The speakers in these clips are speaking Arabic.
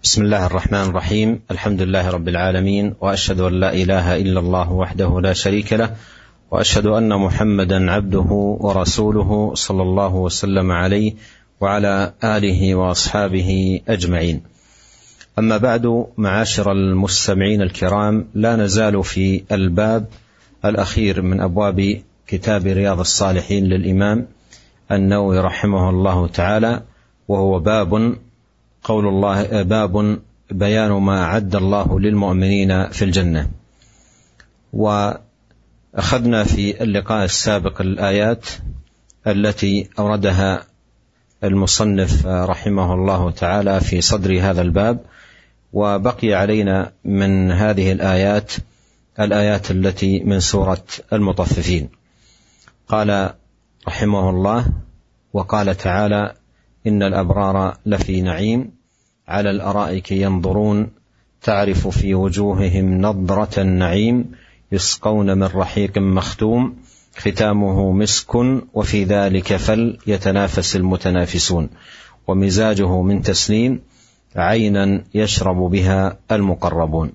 بسم الله الرحمن الرحيم. الحمد لله رب العالمين، وأشهد أن لا إله إلا الله وحده لا شريك له، وأشهد أن محمدا عبده ورسوله صلى الله وسلم عليه وعلى آله وأصحابه أجمعين. أما بعد، معاشر المستمعين الكرام، لا نزال في الباب الأخير من أبواب كتاب رياض الصالحين للإمام النووي رحمه الله تعالى، وهو باب بيان ما أعد الله للمؤمنين في الجنة. وأخذنا في اللقاء السابق الآيات التي أوردها المصنف رحمه الله تعالى في صدر هذا الباب، وبقي علينا من هذه الآيات التي من سورة المطففين. قال رحمه الله: وقال تعالى: إن الأبرار لفي نعيم على الأرائك ينظرون تعرف في وجوههم نضرة النعيم يسقون من رحيق مختوم ختامه مسك وفي ذلك فليتنافس المتنافسون ومزاجه من تسنيم عينا يشرب بها المقربون.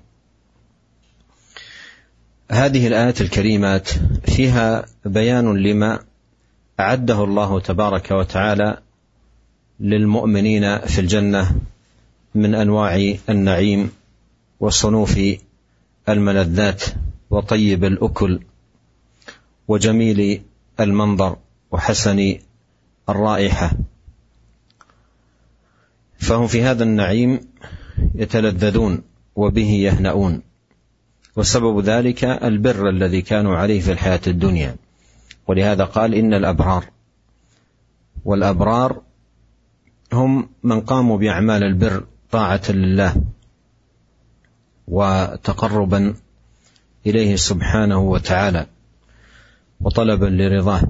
هذه الآيات الكريمات فيها بيان لما أعده الله تبارك وتعالى للمؤمنين في الجنة من أنواع النعيم وصنوف الملذات وطيب الأكل وجميل المنظر وحسن الرائحة، فهم في هذا النعيم يتلذذون وبه يهنؤون، وسبب ذلك البر الذي كانوا عليه في الحياة الدنيا. ولهذا قال: إن الأبرار، والأبرار هم من قاموا بأعمال البر طاعة لله وتقربا إليه سبحانه وتعالى وطلبا لرضاه.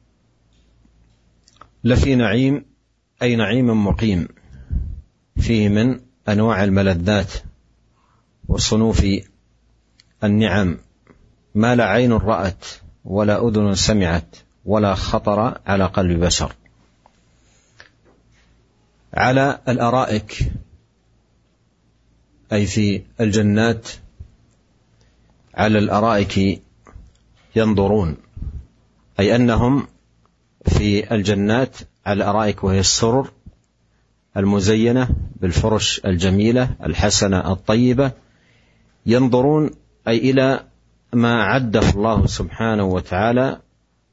لفي نعيم أي نعيم مقيم فيه من أنواع الملذات وصنوف النعم ما لا عين رأت ولا أذن سمعت ولا خطر على قلب بشر. على الأرائك أي في الجنات، على الأرائك ينظرون، أي أنهم في الجنات على الأرائك، وهي السرر المزينة بالفرش الجميلة الحسنة الطيبة، ينظرون أي إلى ما عده الله سبحانه وتعالى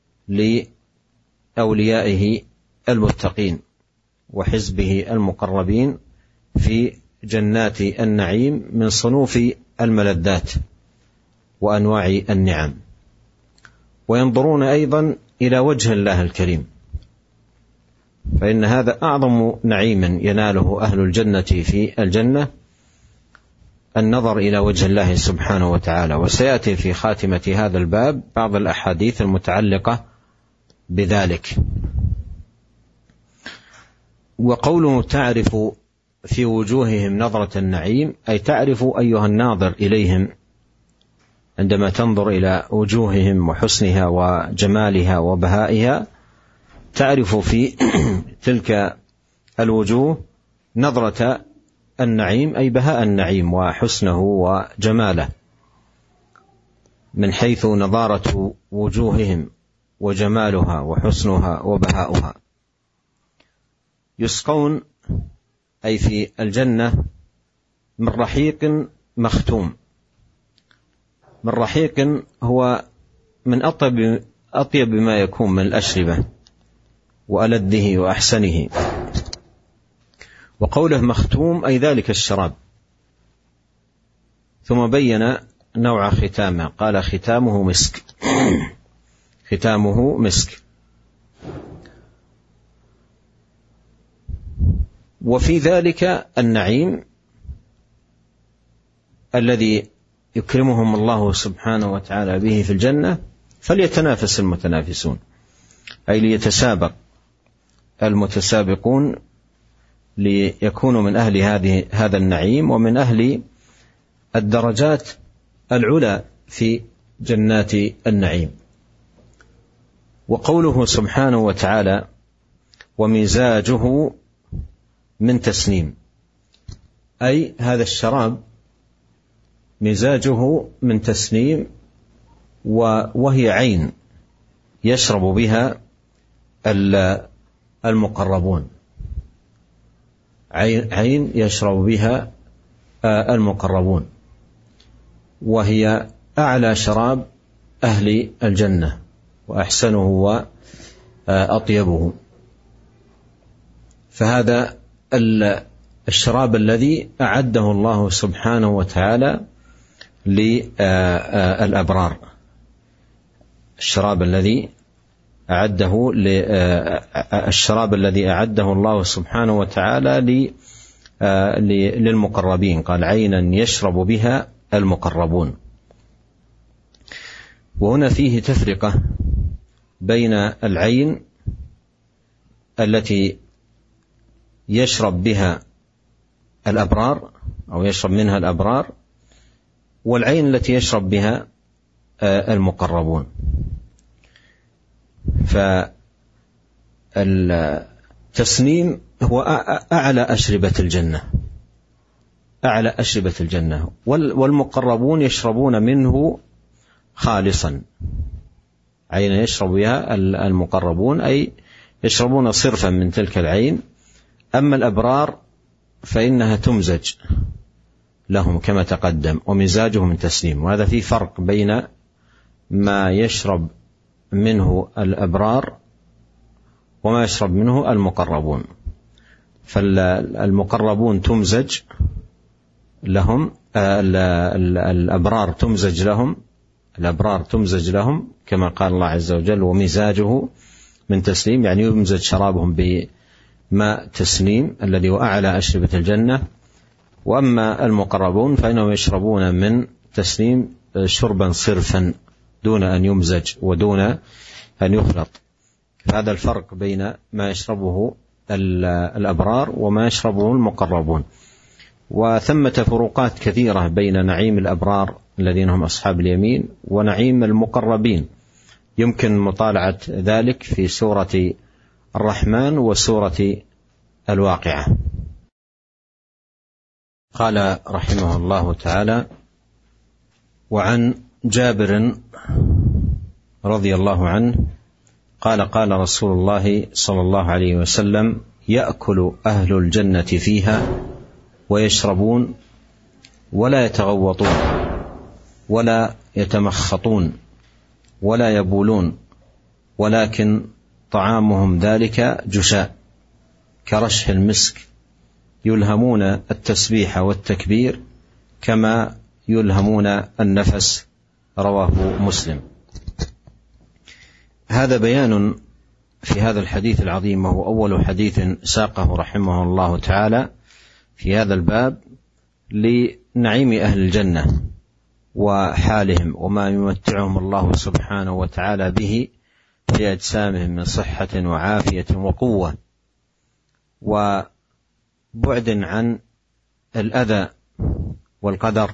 لأوليائه المتقين وحزبه المقربين في جنات النعيم من صنوف الملذات وأنواع النعم. وينظرون أيضا إلى وجه الله الكريم، فإن هذا أعظم نعيم يناله أهل الجنة في الجنة، النظر إلى وجه الله سبحانه وتعالى. وسيأتي في خاتمة هذا الباب بعض الأحاديث المتعلقة بذلك. وقوله تعرف في وجوههم نظرة النعيم، أي تعرف أيها الناظر إليهم عندما تنظر إلى وجوههم وحسنها وجمالها وبهائها، تعرف في تلك الوجوه نظرة النعيم أي بهاء النعيم وحسنه وجماله، من حيث نضارة وجوههم وجمالها وحسنها وبهاؤها. يسقون أي في الجنة من رحيق مختوم. من رحيق هو من أطيب ما يكون من الأشربة وألذه وأحسنه. وقوله مختوم أي ذلك الشراب. ثم بين نوع ختامه، قال: ختامه مسك. ختامه مسك. وفي ذلك النعيم الذي يكرمهم الله سبحانه وتعالى به في الجنة فليتنافس المتنافسون، أي ليتسابق المتسابقون ليكونوا من أهل هذا النعيم ومن أهل الدرجات العلى في جنات النعيم. وقوله سبحانه وتعالى: ومزاجه من تسنيم، أي هذا الشراب مزاجه من تسنيم، وهي عين يشرب بها المقربون، عين يشرب بها المقربون، وهي أعلى شراب أهل الجنة وأحسنه وأطيبه. فهذا الشراب الذي أعده الله سبحانه وتعالى للأبرار، الشراب الذي أعده الله سبحانه وتعالى للمقربين، قال عينا يشرب بها المقربون. وهنا فيه تفرقة بين العين التي يشرب بها الأبرار أو يشرب منها الأبرار، والعين التي يشرب بها المقربون. فالتسنيم هو أعلى أشربة الجنة، أعلى أشربة الجنة، والمقربون يشربون منه خالصا. عين يشرب بها المقربون أي يشربون صرفا من تلك العين. أما الأبرار فإنها تمزج لهم كما تقدم، ومزاجه من تسنيم. وهذا فيه فرق بين ما يشرب منه الأبرار وما يشرب منه المقربون. فالمقربون تمزج لهم، الأبرار تمزج لهم كما قال الله عز وجل ومزاجه من تسنيم، يعني يمزج شرابهم بماء تسنيم الذي هو أعلى أشربة الجنة. وأما المقربون فإنهم يشربون من تسنيم شربا صرفا دون أن يمزج ودون أن يخلط. فهذا الفرق بين ما يشربه الأبرار وما يشربه المقربون. وثمة فروقات كثيرة بين نعيم الأبرار الذين هم أصحاب اليمين ونعيم المقربين، يمكن مطالعة ذلك في سورة الرحمن وسورة الواقعة. قال رحمه الله تعالى: وعن جابر رضي الله عنه قال: قال رسول الله صلى الله عليه وسلم: يأكل أهل الجنة فيها ويشربون ولا يتغوطون ولا يتمخطون ولا يبولون، ولكن طعامهم ذلك جشاء كرشح المسك، يلهمون التسبيح والتكبير كما يلهمون النفس. رواه مسلم. هذا بيان في هذا الحديث العظيم، وهو أول حديث ساقه رحمه الله تعالى في هذا الباب لنعيم أهل الجنة وحالهم وما يمتعهم الله سبحانه وتعالى به في أجسامهم من صحة وعافية وقوة، وبعد عن الأذى والقدر.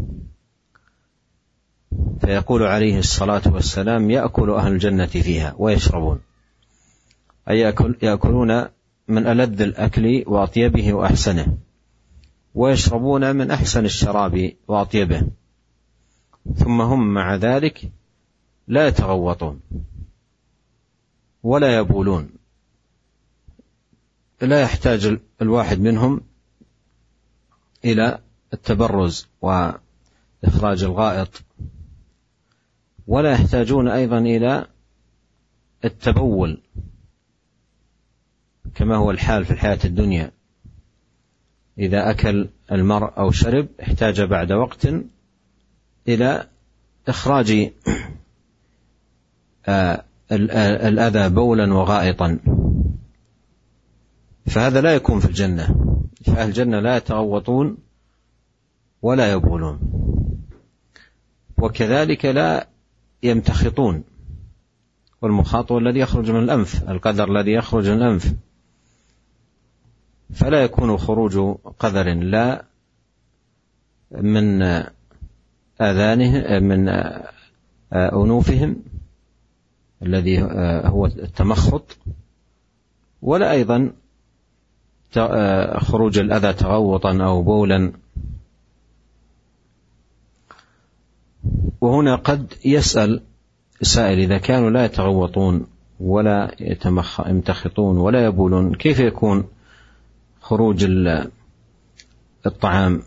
فيقول عليه الصلاة والسلام: يأكل أهل الجنة فيها ويشربون، أي يأكلون من ألذ الأكل وأطيبه وأحسنه، ويشربون من أحسن الشراب وأطيبه، ثم هم مع ذلك لا يتغوطون ولا يبولون. لا يحتاج الواحد منهم إلى التبرز وإخراج الغائط، ولا يحتاجون أيضا إلى التبول كما هو الحال في الحياة الدنيا. إذا أكل المرء أو شرب احتاج بعد وقت إلى إخراج الأذى بولا وغائطا، فهذا لا يكون في الجنة. فأهل الجنة لا يتغوطون ولا يبولون، وكذلك لا يمتخطون، والمخاط الذي يخرج من الأنف، القذر الذي يخرج من الأنف، فلا يكون خروج قذر لا من آذانهم من أنوفهم الذي هو التمخط، ولا أيضا خروج الأذى تغوطا أو بولا. وهنا قد يسأل سائل: إذا كانوا لا يتغوطون ولا يمتخطون ولا يبولون، كيف يكون خروج الطعام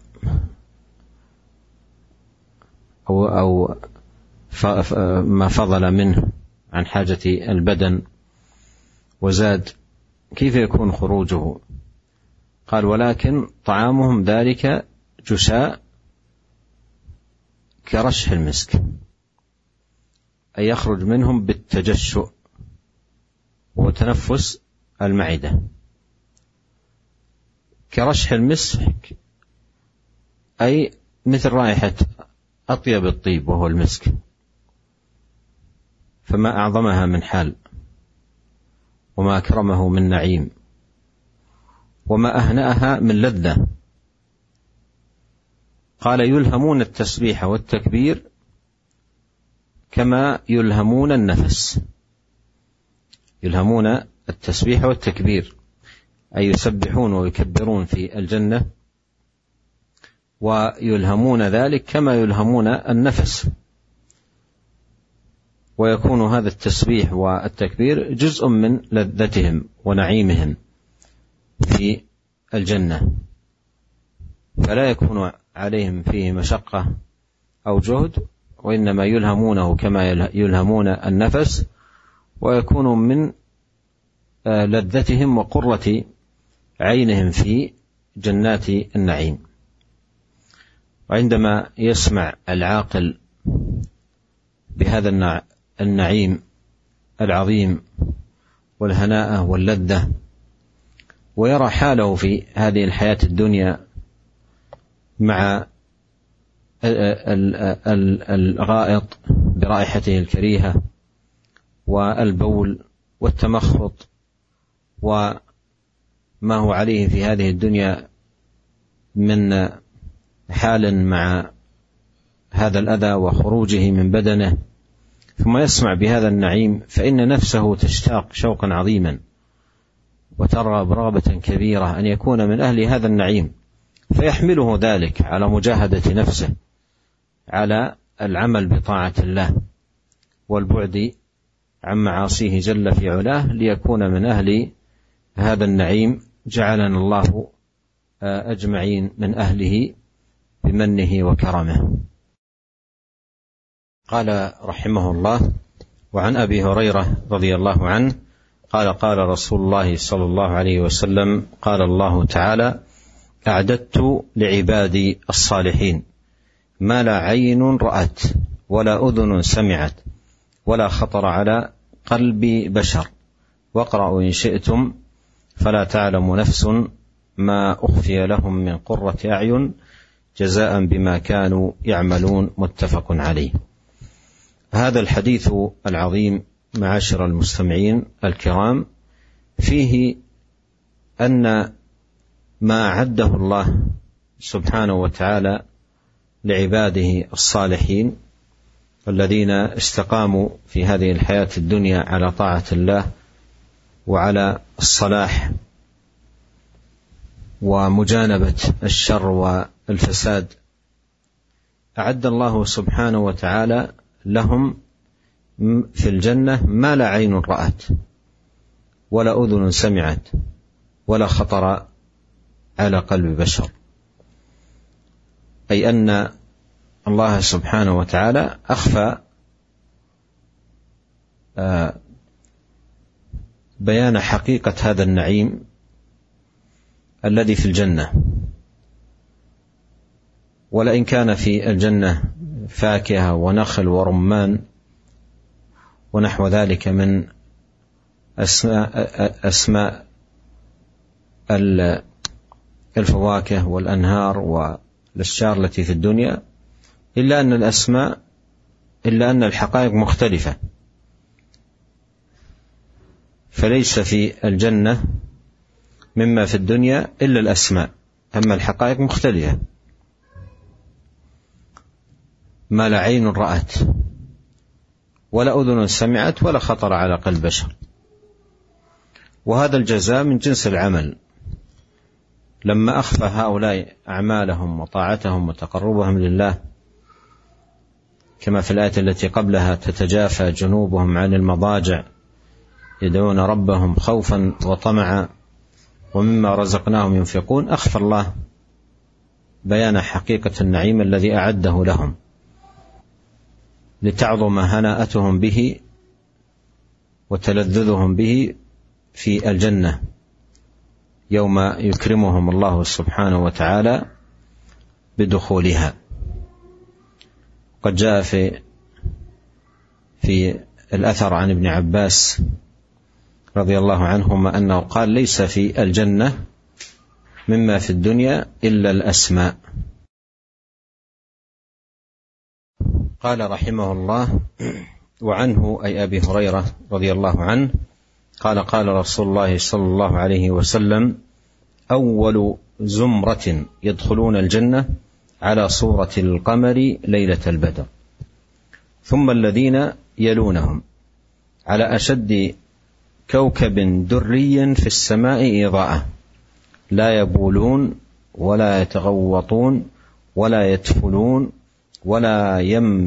أو ما فضل منه عن حاجة البدن وزاد، كيف يكون خروجه؟ قال: ولكن طعامهم ذلك جساء كرشح المسك، أي يخرج منهم بالتجشؤ وتنفس المعدة كرشح المسك، أي مثل رائحة أطيب الطيب وهو المسك، فما أعظمها من حال، وما أكرمه من نعيم، وما أهنأها من لذة. قال: يلهمون التسبيح والتكبير كما يلهمون النفس. يلهمون التسبيح والتكبير أي يسبحون ويكبرون في الجنة، ويلهمون ذلك كما يلهمون النفس. ويكون هذا التسبيح والتكبير جزء من لذتهم ونعيمهم في الجنة، فلا يكون عليهم فيه مشقة أو جهد، وإنما يلهمونه كما يلهمون النفس، ويكون من لذتهم وقرة عينهم في جنات النعيم. وعندما يسمع العاقل بهذا النعيم العظيم والهناء واللذة، ويرى حاله في هذه الحياة الدنيا مع الغائط برائحته الكريهة والبول والتمخط وما هو عليه في هذه الدنيا من حال مع هذا الأذى وخروجه من بدنه، ثم يسمع بهذا النعيم، فإن نفسه تشتاق شوقا عظيما وترغب رغبة كبيرة أن يكون من أهل هذا النعيم، فيحمله ذلك على مجاهدة نفسه على العمل بطاعة الله والبعد عن معاصيه جل في علاه، ليكون من أهل هذا النعيم. جعلنا الله أجمعين من أهله بمنه وكرمه. قال رحمه الله: وعن أبي هريرة رضي الله عنه قال: قال رسول الله صلى الله عليه وسلم: قال الله تعالى: أعددت لعبادي الصالحين ما لا عين رأت ولا أذن سمعت ولا خطر على قلب بشر، واقرأوا إن شئتم فلا تعلم نفس ما أخفي لهم من قرة أعين جزاء بما كانوا يعملون. متفق عليه. هذا الحديث العظيم معاشر المستمعين الكرام فيه أن ما أعده الله سبحانه وتعالى لعباده الصالحين الذين استقاموا في هذه الحياة الدنيا على طاعة الله وعلى الصلاح ومجانبة الشر والفساد، أعد الله سبحانه وتعالى لهم في الجنة ما لا عين رأت ولا أذن سمعت ولا خطر على قلب بشر، أي أن الله سبحانه وتعالى أخفى بيان حقيقة هذا النعيم الذي في الجنة. ولئن كان في الجنة فاكهة ونخل ورمان ونحو ذلك من أسماء الفواكه والأنهار والأشجار التي في الدنيا، إلا أن الحقائق مختلفة، فليس في الجنة مما في الدنيا إلا الأسماء، أما الحقائق مختلفة. ما لا عين رأت ولا أذن سمعت ولا خطر على قلب بشر. وهذا الجزاء من جنس العمل، لما أخفى هؤلاء أعمالهم وطاعتهم وتقربهم لله، كما في الآية التي قبلها: تتجافى جنوبهم عن المضاجع يدعون ربهم خوفا وطمعا ومما رزقناهم ينفقون، أخفى الله بيان حقيقة النعيم الذي أعده لهم لتعظم هناءتهم به وتلذذهم به في الجنة يوم يكرمهم الله سبحانه وتعالى بدخولها. قد جاء في الأثر عن ابن عباس رضي الله عنهما أنه قال: ليس في الجنة مما في الدنيا إلا الأسماء. قال رحمه الله: وعنه أي أبي هريرة رضي الله عنه قال: قال رسول الله صلى الله عليه وسلم: أول زمرة يدخلون الجنة على صورة القمر ليلة البدر، ثم الذين يلونهم على أشد كوكب دري في السماء إضاءة، لا يبولون ولا يتغوطون ولا يتفلون ولا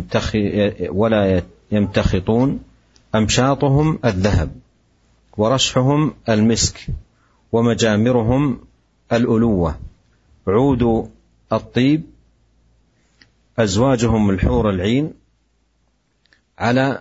يمتخطون، أمشاطهم الذهب ورشحهم المسك ومجامرهم الألوة، عود الطيب، أزواجهم الحور العين، على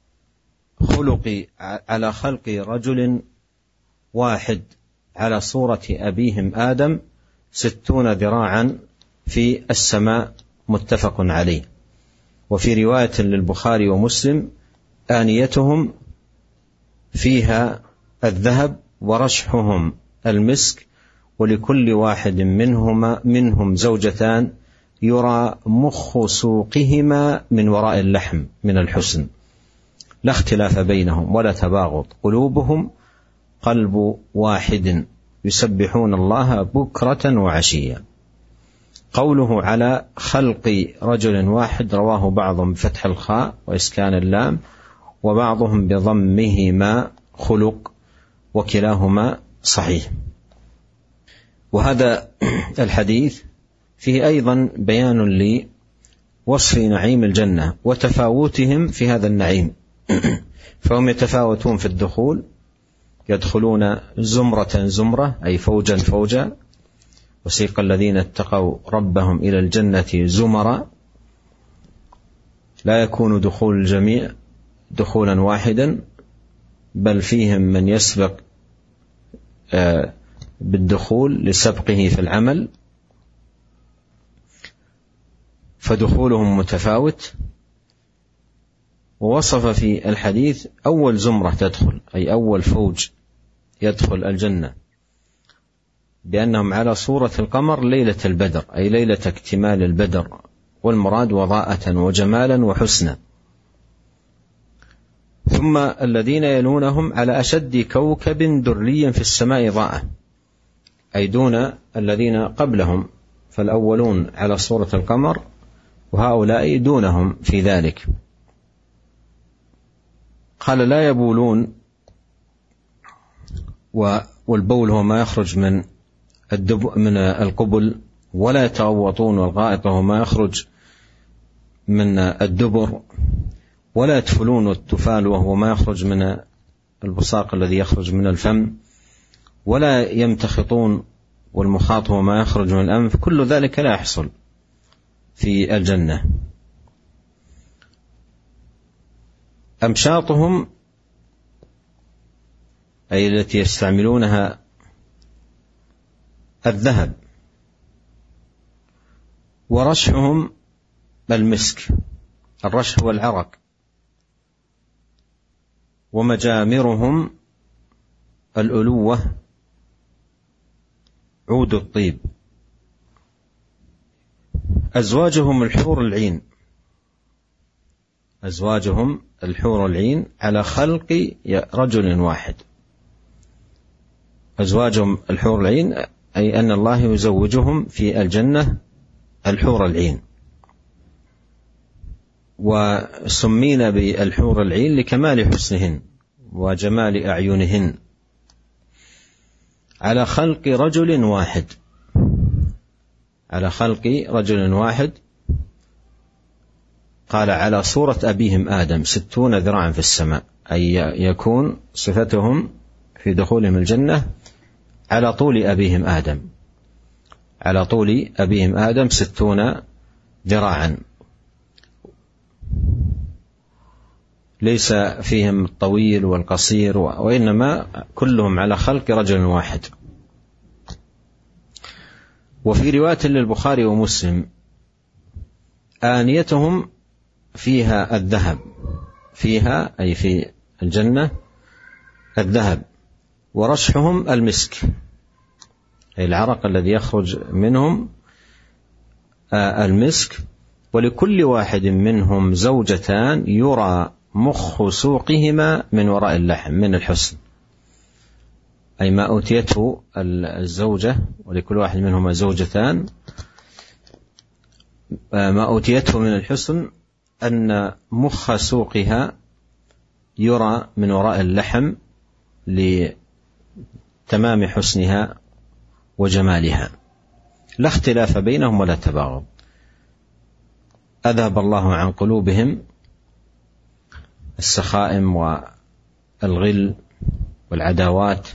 خلق رجل واحد على صورة أبيهم آدم 60 ذراعا في السماء، متفق عليه. وفي رواية للبخاري ومسلم: آنيتهم فيها الذهب ورشحهم المسك، ولكل واحد منهم زوجتان يرى مخ سوقهما من وراء اللحم من الحسن، لا اختلاف بينهم ولا تباغض، قلوبهم قلب واحد، يسبحون الله بكرة وعشيا. قوله على خلق رجل واحد رواه بعضهم بفتح الخاء وإسكان اللام، وبعضهم بضمهما خلق، وكلاهما صحيح. وهذا الحديث فيه أيضا بيان لوصف نعيم الجنة وتفاوتهم في هذا النعيم، فهم يتفاوتون في الدخول، يدخلون زمرة زمرة أي فوجا فوجا، وسيق الذين اتقوا ربهم إلى الجنة زمرا، لا يكون دخول الجميع دخولا واحدا، بل فيهم من يسبق بالدخول لسبقه في العمل، فدخولهم متفاوت. ووصف في الحديث أول زمرة تدخل، أي أول فوج يدخل الجنة، بأنهم على صورة القمر ليلة البدر، أي ليلة اكتمال البدر، والمراد وضاءة وجمالا وحسنا. ثم الذين يلونهم على أشد كوكب دري في السماء ضاءة، أي دون الذين قبلهم، فالأولون على صورة القمر وهؤلاء دونهم في ذلك. قال: لا يبولون، والبول هو ما يخرج من القبل، ولا يتغوطون، والغائط هو ما يخرج من الدبر، ولا يتفلون، والتفال وهو ما يخرج من البصاق الذي يخرج من الفم، ولا يمتخطون، والمخاط هو ما يخرج من الأنف. كل ذلك لا يحصل في الجنة. أمشاطهم أي التي يستعملونها الذهب، ورشحهم المسك، الرشح والعرق، ومجامرهم الألوة، عود الطيب، أزواجهم الحور العين، أزواجهم الحور العين على خلق رجل واحد. أزواجهم الحور العين أي أن الله يزوجهم في الجنة الحور العين، وسمين بالحور العين لكمال حسنهن وجمال أعينهن، على خلق رجل واحد، على خلق رجل واحد، قال على صورة أبيهم آدم 60 ذراعا في السماء، أي يكون صفتهم في دخولهم الجنة على طول أبيهم آدم، على طول أبيهم آدم 60 ذراعا، ليس فيهم الطويل والقصير، وإنما كلهم على خلق رجل واحد. وفي رواية للبخاري ومسلم آنيتهم فيها الذهب، فيها أي في الجنة الذهب، ورشحهم المسك، أي العرق الذي يخرج منهم المسك، ولكل واحد منهم زوجتان يرى مخ سوقهما من وراء اللحم من الحسن، أي ما أوتيته الزوجة، ولكل واحد منهما زوجتان، ما أوتيته من الحسن أن مخ سوقها يرى من وراء اللحم لتمام حسنها وجمالها، لا اختلاف بينهم ولا تباغض. أذهب الله عن قلوبهم السخائم والغل والعداوات،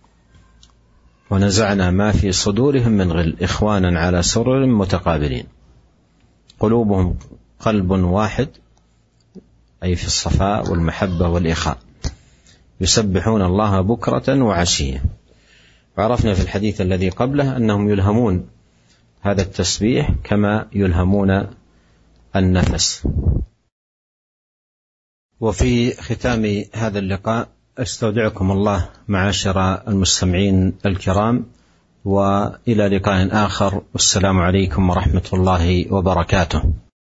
ونزعنا ما في صدورهم من غل إخوانا على سرر متقابلين. قلوبهم قلب واحد، أي في الصفاء والمحبة والإخاء، يسبحون الله بكرة وعشية. وعرفنا في الحديث الذي قبله أنهم يلهمون هذا التسبيح كما يلهمون النفس. وفي ختام هذا اللقاء استودعكم الله معاشر المستمعين الكرام، وإلى لقاء آخر، والسلام عليكم ورحمة الله وبركاته.